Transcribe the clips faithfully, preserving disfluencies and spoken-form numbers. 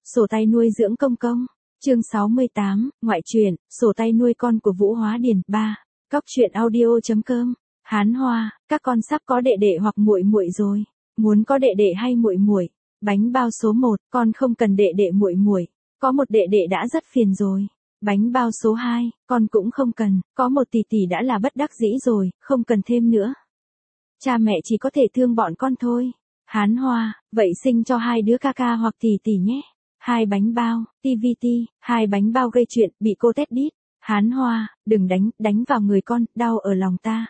Sổ tay nuôi dưỡng công công. Chương sáu mươi tám, ngoại truyện, sổ tay nuôi con của Vũ Hóa Điền. ba. Cóc truyện audio.com. Hán Hoa, các con sắp có đệ đệ hoặc muội muội rồi. Muốn có đệ đệ hay muội muội? Bánh bao số một, con không cần đệ đệ muội muội. Có một đệ đệ đã rất phiền rồi. Bánh bao số hai, con cũng không cần, có một tỷ tỷ đã là bất đắc dĩ rồi, không cần thêm nữa. Cha mẹ chỉ có thể thương bọn con thôi. Hán Hoa, vậy sinh cho hai đứa ca ca hoặc tỷ tỷ nhé. Hai bánh bao, tê vê tê, hai bánh bao gây chuyện, bị cô tét đít. Hán Hoa, đừng đánh, đánh vào người con, đau ở lòng ta.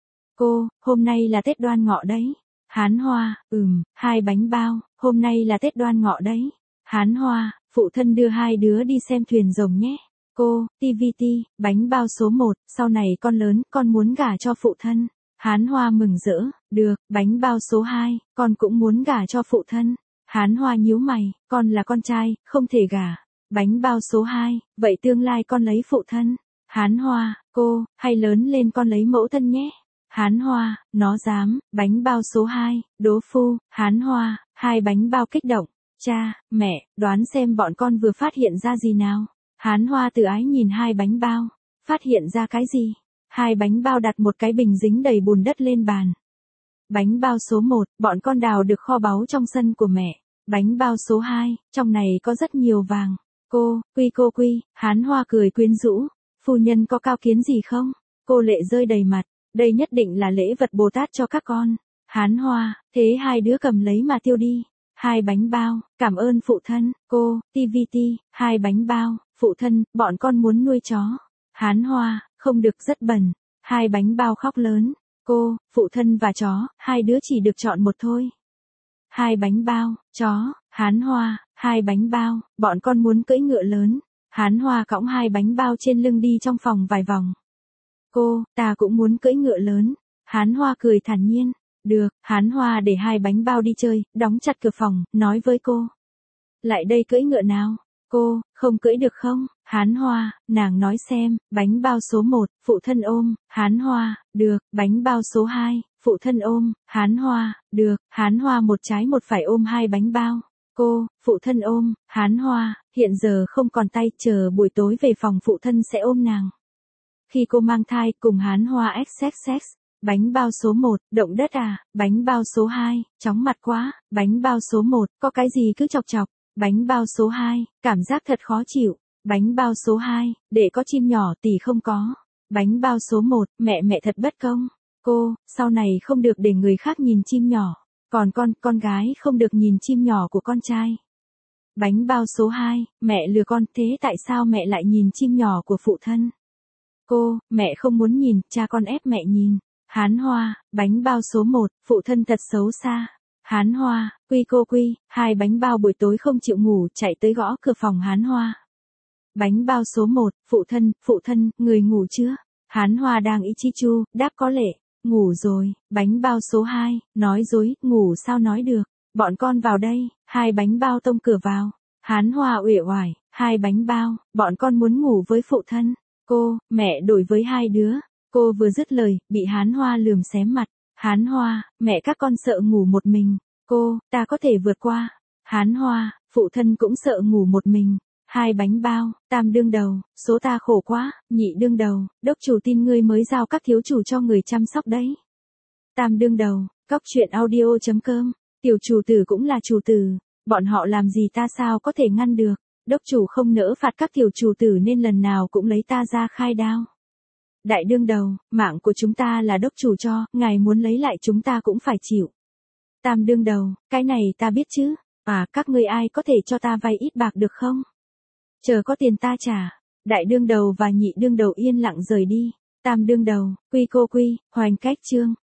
Cô, hôm nay là Tết Đoan Ngọ đấy. Hán Hoa, ừm, hai bánh bao, hôm nay là Tết Đoan Ngọ đấy. Hán Hoa, phụ thân đưa hai đứa đi xem thuyền rồng nhé. Cô, tê vê tê, bánh bao số một, sau này con lớn, con muốn gả cho phụ thân. Hán Hoa mừng rỡ, được, bánh bao số hai, con cũng muốn gả cho phụ thân. Hán Hoa nhíu mày, con là con trai, không thể gả. Bánh bao số hai, vậy tương lai con lấy phụ thân. Hán Hoa, cô, hay lớn lên con lấy mẫu thân nhé. Hán Hoa, nó dám, bánh bao số hai, đố phu. Hán Hoa, hai bánh bao kích động. Cha, mẹ, đoán xem bọn con vừa phát hiện ra gì nào. Hán Hoa từ ái nhìn hai bánh bao. Phát hiện ra cái gì? Hai bánh bao đặt một cái bình dính đầy bùn đất lên bàn. Bánh bao số một, bọn con đào được kho báu trong sân của mẹ. Bánh bao số hai, trong này có rất nhiều vàng. Cô, quy cô quy, Hán Hoa cười quyến rũ. Phu nhân có cao kiến gì không? Cô lệ rơi đầy mặt. Đây nhất định là lễ vật Bồ Tát cho các con. Hán Hoa, thế hai đứa cầm lấy mà tiêu đi. Hai bánh bao, cảm ơn phụ thân. Cô, tê vê tê, hai bánh bao, phụ thân, bọn con muốn nuôi chó. Hán Hoa, không được, rất bẩn. Hai bánh bao khóc lớn. Cô, phụ thân và chó, hai đứa chỉ được chọn một thôi. Hai bánh bao, chó. Hán Hoa, hai bánh bao, bọn con muốn cưỡi ngựa lớn. Hán Hoa cõng hai bánh bao trên lưng đi trong phòng vài vòng. Cô, ta cũng muốn cưỡi ngựa lớn. Hán Hoa cười thản nhiên. Được, Hán Hoa để hai bánh bao đi chơi, đóng chặt cửa phòng, nói với cô. Lại đây cưỡi ngựa nào. Cô, không cưỡi được không? Hán Hoa, nàng nói xem, bánh bao số một, phụ thân ôm. Hán Hoa, được, bánh bao số hai, phụ thân ôm. Hán Hoa, được, Hán Hoa một trái một phải ôm hai bánh bao. Cô, phụ thân ôm. Hán Hoa, hiện giờ không còn tay, chờ buổi tối về phòng phụ thân sẽ ôm nàng. Khi cô mang thai, cùng Hán Hoa ích ích ích. Bánh bao số một, động đất à. Bánh bao số hai, chóng mặt quá. Bánh bao số một, có cái gì cứ chọc chọc. Bánh bao số hai, cảm giác thật khó chịu. Bánh bao số hai, để có chim nhỏ tỷ không có. Bánh bao số một, mẹ mẹ thật bất công. Cô, sau này không được để người khác nhìn chim nhỏ. Còn con, con gái không được nhìn chim nhỏ của con trai. Bánh bao số hai, mẹ lừa con, thế tại sao mẹ lại nhìn chim nhỏ của phụ thân? Cô, mẹ không muốn nhìn, cha con ép mẹ nhìn. Hán Hoa, bánh bao số một, phụ thân thật xấu xa. Hán Hoa, quy cô quy, hai bánh bao buổi tối không chịu ngủ, chạy tới gõ cửa phòng Hán Hoa. Bánh bao số một, phụ thân, phụ thân, người ngủ chưa? Hán Hoa đang ý chi chu, đáp có lệ, ngủ rồi. Bánh bao số hai, nói dối, ngủ sao nói được. Bọn con vào đây, hai bánh bao tông cửa vào. Hán Hoa uể oải, hai bánh bao, bọn con muốn ngủ với phụ thân. Cô, mẹ đổi với hai đứa. Cô vừa dứt lời, bị Hán Hoa lườm xém mặt. Hán Hoa, mẹ các con sợ ngủ một mình. Cô, ta có thể vượt qua. Hán Hoa, phụ thân cũng sợ ngủ một mình. Hai bánh bao, tam đương đầu, số ta khổ quá. Nhị đương đầu, đốc chủ tin ngươi mới giao các thiếu chủ cho người chăm sóc đấy. Tam đương đầu, cóc truyện audio.com. Tiểu chủ tử cũng là chủ tử. Bọn họ làm gì ta sao có thể ngăn được. Đốc chủ không nỡ phạt các tiểu chủ tử nên lần nào cũng lấy ta ra khai đao. Đại đương đầu, mạng của chúng ta là đốc chủ cho, ngài muốn lấy lại chúng ta cũng phải chịu. Tam đương đầu, cái này ta biết chứ. À, các ngươi ai có thể cho ta vay ít bạc được không? Chờ có tiền ta trả. Đại đương đầu và nhị đương đầu yên lặng rời đi. Tam đương đầu, quy cô quy, hoành cách chương.